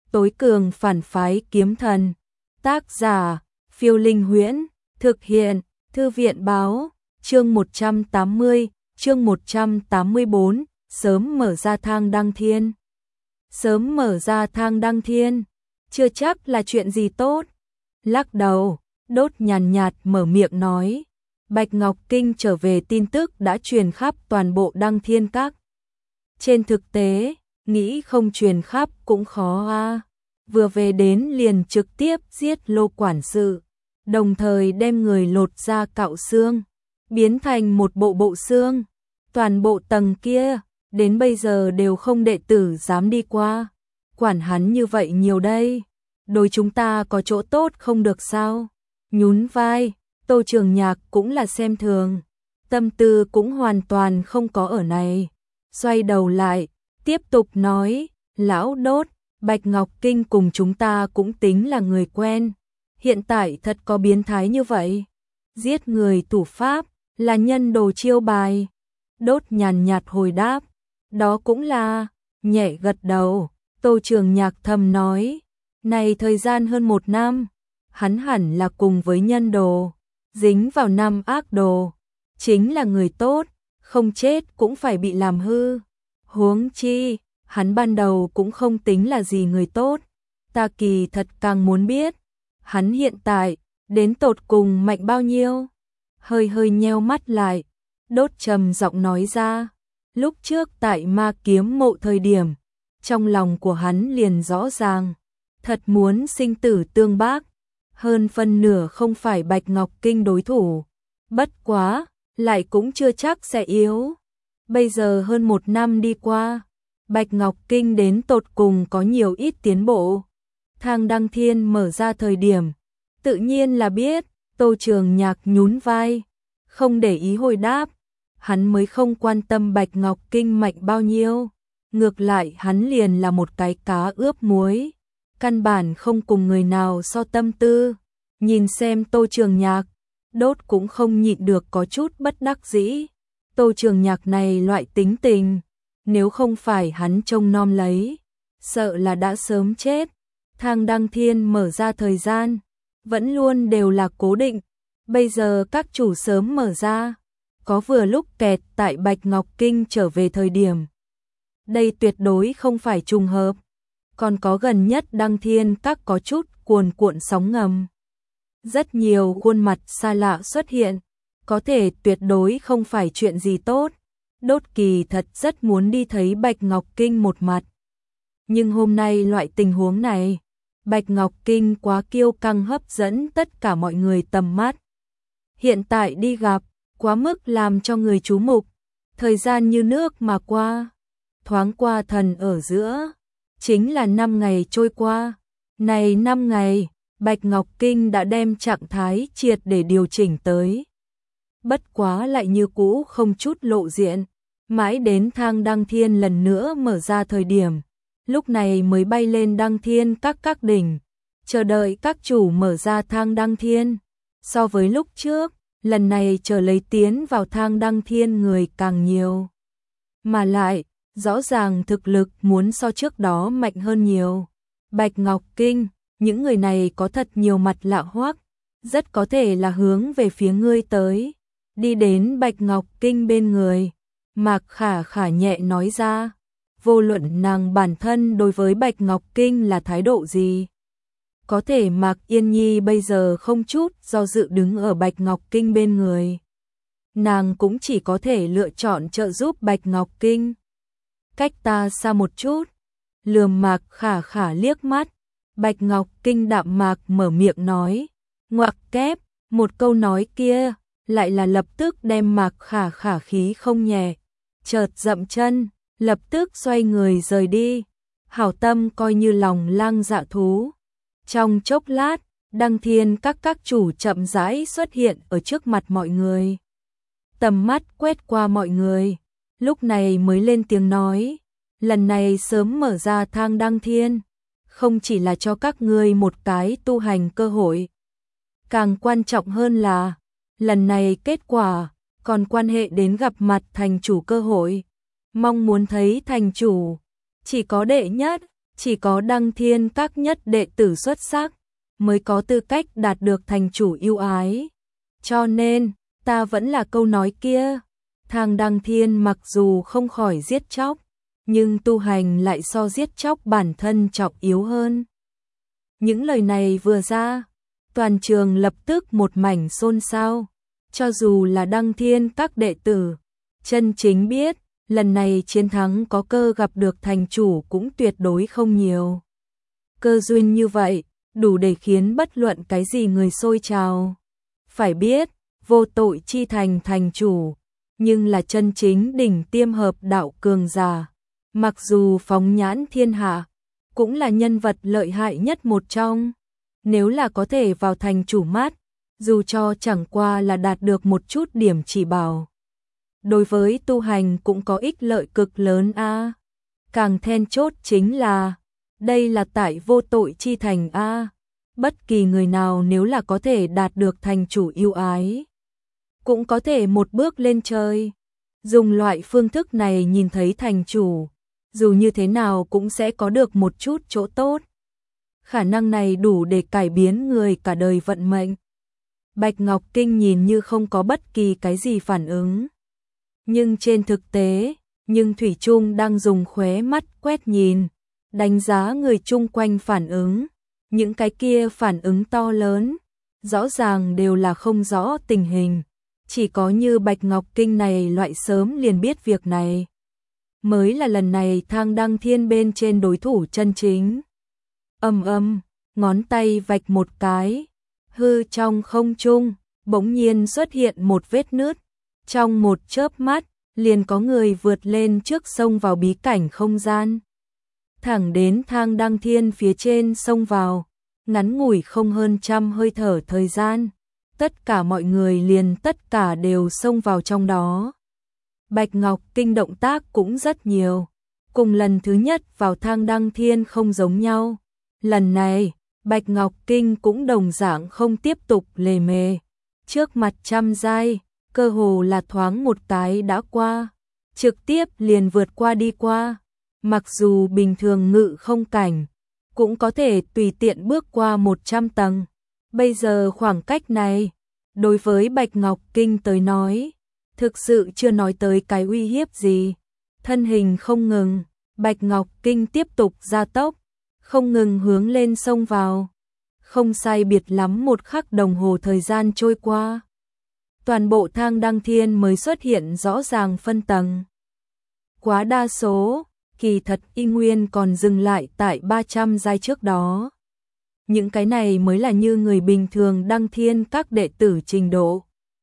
tối cường phản phái kiếm thần. Tác giả, Phiêu Linh Huyễn, thực hiện, Thư viện báo, chương 180, chương 184, sớm mở ra thang đăng thiên. Sớm mở ra thang đăng thiên, chưa chắc là chuyện gì tốt. Lắc đầu, Đốt nhàn nhạt mở miệng nói, Bạch Ngọc Kinh trở về tin tức đã truyền khắp toàn bộ Đăng Thiên Các. Trên thực tế, nghĩ không truyền khắp cũng khó a. Vừa về đến liền trực tiếp giết Lô quản sự, đồng thời đem người lột ra cạo xương, biến thành một bộ xương. Toàn bộ tầng kia, đến bây giờ đều không đệ tử dám đi qua. Quản hắn như vậy nhiều đây, đối chúng ta có chỗ tốt không được sao? Nhún vai, Tô Trường Nhạc cũng là xem thường, tâm tư cũng hoàn toàn không có ở này. Xoay đầu lại, tiếp tục nói, lão Đốt, Bạch Ngọc Kinh cùng chúng ta cũng tính là người quen. Hiện tại thật có biến thái như vậy. Giết người thủ pháp, là nhân đồ chiêu bài. Đốt nhàn nhạt hồi đáp, đó cũng là, nhẹ gật đầu. Tô Trường Nhạc thầm nói, này thời gian hơn 1 năm, hắn hẳn là cùng với nhân đồ, dính vào năm ác đồ, chính là người tốt, không chết cũng phải bị làm hư. Huống chi, hắn ban đầu cũng không tính là gì người tốt, ta kỳ thật càng muốn biết, hắn hiện tại, đến tột cùng mạnh bao nhiêu. Hơi nheo mắt lại, Đốt trầm giọng nói ra, lúc trước tại Ma Kiếm Mộ thời điểm, trong lòng của hắn liền rõ ràng, thật muốn sinh tử tương bác, hơn phân nửa không phải Bạch Ngọc Kinh đối thủ, bất quá, lại cũng chưa chắc sẽ yếu. Bây giờ hơn 1 năm đi qua, Bạch Ngọc Kinh đến tột cùng có nhiều ít tiến bộ. Thang đăng thiên mở ra thời điểm, tự nhiên là biết. Tô Trường Nhạc nhún vai, không để ý hồi đáp, hắn mới không quan tâm Bạch Ngọc Kinh mạnh bao nhiêu, ngược lại hắn liền là một cái cá ướp muối, căn bản không cùng người nào so tâm tư. Nhìn xem Tô Trường Nhạc, Đốt cũng không nhịn được có chút bất đắc dĩ. Tô Trường Nhạc này loại tính tình, nếu không phải hắn trông nom lấy, sợ là đã sớm chết. Thang đăng thiên mở ra thời gian, vẫn luôn đều là cố định, bây giờ các chủ sớm mở ra, có vừa lúc kẹt tại Bạch Ngọc Kinh trở về thời điểm. Đây tuyệt đối không phải trùng hợp, còn có gần nhất Đăng Thiên Các có chút cuồn cuộn sóng ngầm. Rất nhiều khuôn mặt xa lạ xuất hiện, có thể tuyệt đối không phải chuyện gì tốt. Đốt kỳ thật rất muốn đi thấy Bạch Ngọc Kinh một mặt. Nhưng hôm nay loại tình huống này, Bạch Ngọc Kinh quá kiêu căng hấp dẫn tất cả mọi người tầm mắt. Hiện tại đi gặp, quá mức làm cho người chú mục. Thời gian như nước mà qua, thoáng qua thần ở giữa, chính là 5 ngày trôi qua. Này 5 ngày, Bạch Ngọc Kinh đã đem trạng thái triệt để điều chỉnh tới. Bất quá lại như cũ không chút lộ diện, mãi đến thang đăng thiên lần nữa mở ra thời điểm, lúc này mới bay lên Đăng Thiên các đỉnh, chờ đợi các chủ mở ra thang đăng thiên. So với lúc trước, lần này chờ lấy tiến vào thang đăng thiên người càng nhiều. Mà lại, rõ ràng thực lực muốn so trước đó mạnh hơn nhiều. Bạch Ngọc Kinh, những người này có thật nhiều mặt lạ hoắc, rất có thể là hướng về phía ngươi tới. Đi đến Bạch Ngọc Kinh bên người, Mạc Khả Khả nhẹ nói ra, vô luận nàng bản thân đối với Bạch Ngọc Kinh là thái độ gì. Có thể Mạc Yên Nhi bây giờ không chút do dự đứng ở Bạch Ngọc Kinh bên người. Nàng cũng chỉ có thể lựa chọn trợ giúp Bạch Ngọc Kinh. Cách ta xa một chút, lườm Mạc Khả Khả liếc mắt, Bạch Ngọc Kinh đạm mạc mở miệng nói, ngoặc kép, một câu nói kia, lại là lập tức đem Mạc Khả Khả khí không nhẹ, chợt dậm chân, lập tức xoay người rời đi, hảo tâm coi như lòng lang dạ thú. Trong chốc lát, Đăng Thiên các chủ chậm rãi xuất hiện ở trước mặt mọi người. Tầm mắt quét qua mọi người, lúc này mới lên tiếng nói, lần này sớm mở ra thang Đăng Thiên, không chỉ là cho các ngươi một cái tu hành cơ hội. Càng quan trọng hơn là, lần này kết quả, còn quan hệ đến gặp mặt thành chủ cơ hội. Mong muốn thấy thành chủ, chỉ có đệ nhất, Chỉ có Đăng Thiên Các nhất đệ tử xuất sắc mới có tư cách đạt được thành chủ yêu ái. Cho nên, ta vẫn là câu nói kia, thang Đăng Thiên mặc dù không khỏi giết chóc, nhưng tu hành lại so giết chóc bản thân trọng yếu hơn. Những lời này vừa ra, toàn trường lập tức một mảnh xôn xao, cho dù là Đăng Thiên Các đệ tử, chân chính biết, lần này chiến thắng có cơ gặp được thành chủ cũng tuyệt đối không nhiều. Cơ duyên như vậy, đủ để khiến bất luận cái gì người sôi trào. Phải biết, vô tội chi thành thành chủ, nhưng là chân chính đỉnh tiêm hợp đạo cường giả. Mặc dù phóng nhãn thiên hạ, cũng là nhân vật lợi hại nhất một trong. Nếu là có thể vào thành chủ mắt, dù cho chẳng qua là đạt được một chút điểm chỉ bảo, đối với tu hành cũng có ích lợi cực lớn a. Càng then chốt chính là, đây là tại vô tội chi thành a. Bất kỳ người nào nếu là có thể đạt được thành chủ yêu ái, cũng có thể một bước lên trời. Dùng loại phương thức này nhìn thấy thành chủ, dù như thế nào cũng sẽ có được một chút chỗ tốt. Khả năng này đủ để cải biến người cả đời vận mệnh. Bạch Ngọc Kinh nhìn như không có bất kỳ cái gì phản ứng. Nhưng trên thực tế, Thủy Chung đang dùng khóe mắt quét nhìn, đánh giá người chung quanh phản ứng. Những cái kia phản ứng to lớn, rõ ràng đều là không rõ tình hình. Chỉ có như Bạch Ngọc Kinh này loại sớm liền biết việc này, mới là lần này thang Đăng Thiên bên trên đối thủ chân chính. Ngón tay vạch một cái, hư trong không trung, bỗng nhiên xuất hiện một vết nứt. Trong một chớp mắt, liền có người vượt lên trước xông vào bí cảnh không gian. Thẳng đến thang Đăng Thiên phía trên xông vào, ngắn ngủi không hơn trăm hơi thở thời gian. Tất cả mọi người liền tất cả đều xông vào trong đó. Bạch Ngọc Kinh động tác cũng rất nhiều. Cùng lần thứ nhất vào thang Đăng Thiên không giống nhau. Lần này, Bạch Ngọc Kinh cũng đồng dạng không tiếp tục lề mề. Trước mặt trăm giai, cơ hồ là thoáng một cái đã qua. Trực tiếp liền vượt qua đi qua. Mặc dù bình thường ngự không cảnh, cũng có thể tùy tiện bước qua 100 tầng. Bây giờ khoảng cách này, đối với Bạch Ngọc Kinh tới nói, thực sự chưa nói tới cái uy hiếp gì. Thân hình không ngừng, Bạch Ngọc Kinh tiếp tục gia tốc, không ngừng hướng lên xông vào. Không sai biệt lắm một khắc đồng hồ thời gian trôi qua. Toàn bộ thang Đăng Thiên mới xuất hiện rõ ràng phân tầng. Quá đa số, kỳ thật y nguyên còn dừng lại tại 300 giai trước đó. Những cái này mới là như người bình thường Đăng Thiên Các đệ tử trình độ.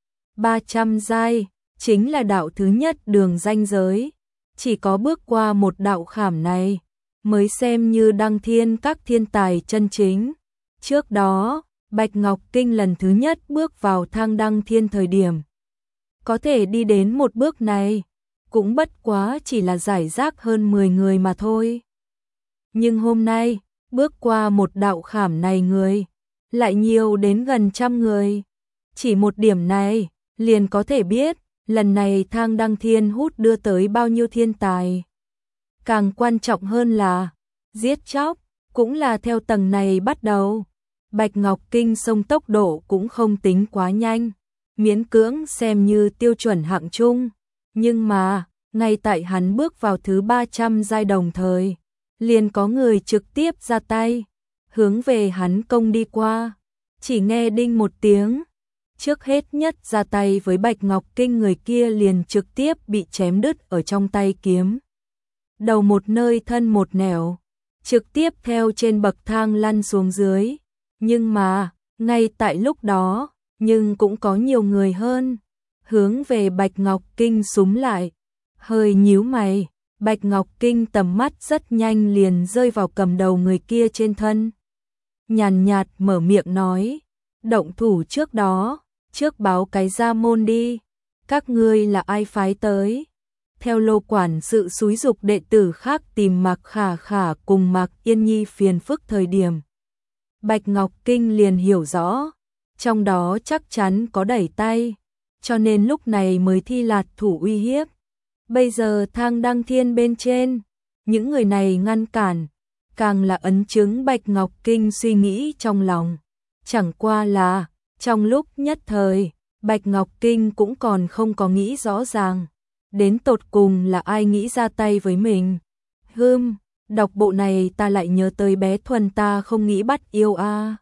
300 giai chính là đạo thứ nhất đường ranh giới. Chỉ có bước qua một đạo khảm này mới xem như Đăng Thiên Các thiên tài chân chính. Trước đó, Bạch Ngọc Kinh lần thứ nhất bước vào thang Đăng Thiên thời điểm, có thể đi đến một bước này, cũng bất quá chỉ là giải rác hơn 10 người mà thôi. Nhưng hôm nay, bước qua một đạo khảm này người, lại nhiều đến gần trăm người. Chỉ một điểm này, liền có thể biết, lần này thang Đăng Thiên hút đưa tới bao nhiêu thiên tài. Càng quan trọng hơn là, giết chóc, cũng là theo tầng này bắt đầu. Bạch Ngọc Kinh xông tốc độ cũng không tính quá nhanh, miễn cưỡng xem như tiêu chuẩn hạng trung. Nhưng mà, ngay tại hắn bước vào thứ 300 giai đồng thời, liền có người trực tiếp ra tay, hướng về hắn công đi qua. Chỉ nghe đinh một tiếng, trước hết nhất ra tay với Bạch Ngọc Kinh người kia liền trực tiếp bị chém đứt ở trong tay kiếm. Đầu một nơi thân một nẻo, trực tiếp theo trên bậc thang lăn xuống dưới. Nhưng mà, ngay tại lúc đó, nhưng cũng có nhiều người hơn, hướng về Bạch Ngọc Kinh xúm lại. Hơi nhíu mày, Bạch Ngọc Kinh tầm mắt rất nhanh liền rơi vào cầm đầu người kia trên thân. Nhàn nhạt mở miệng nói, động thủ trước đó, trước báo cái ra môn đi, các ngươi là ai phái tới. Theo Lô quản sự xúi giục đệ tử khác tìm Mạc Khả Khả cùng Mạc Yên Nhi phiền phức thời điểm, Bạch Ngọc Kinh liền hiểu rõ, trong đó chắc chắn có đẩy tay, cho nên lúc này mới thi lạt thủ uy hiếp. Bây giờ thang Đăng Thiên bên trên, những người này ngăn cản, càng là ấn chứng Bạch Ngọc Kinh suy nghĩ trong lòng. Chẳng qua là, trong lúc nhất thời, Bạch Ngọc Kinh cũng còn không có nghĩ rõ ràng. Đến tột cùng là ai nghĩ ra tay với mình? Đọc bộ này ta lại nhớ tới bé Thuần ta không nghĩ bắt yêu a.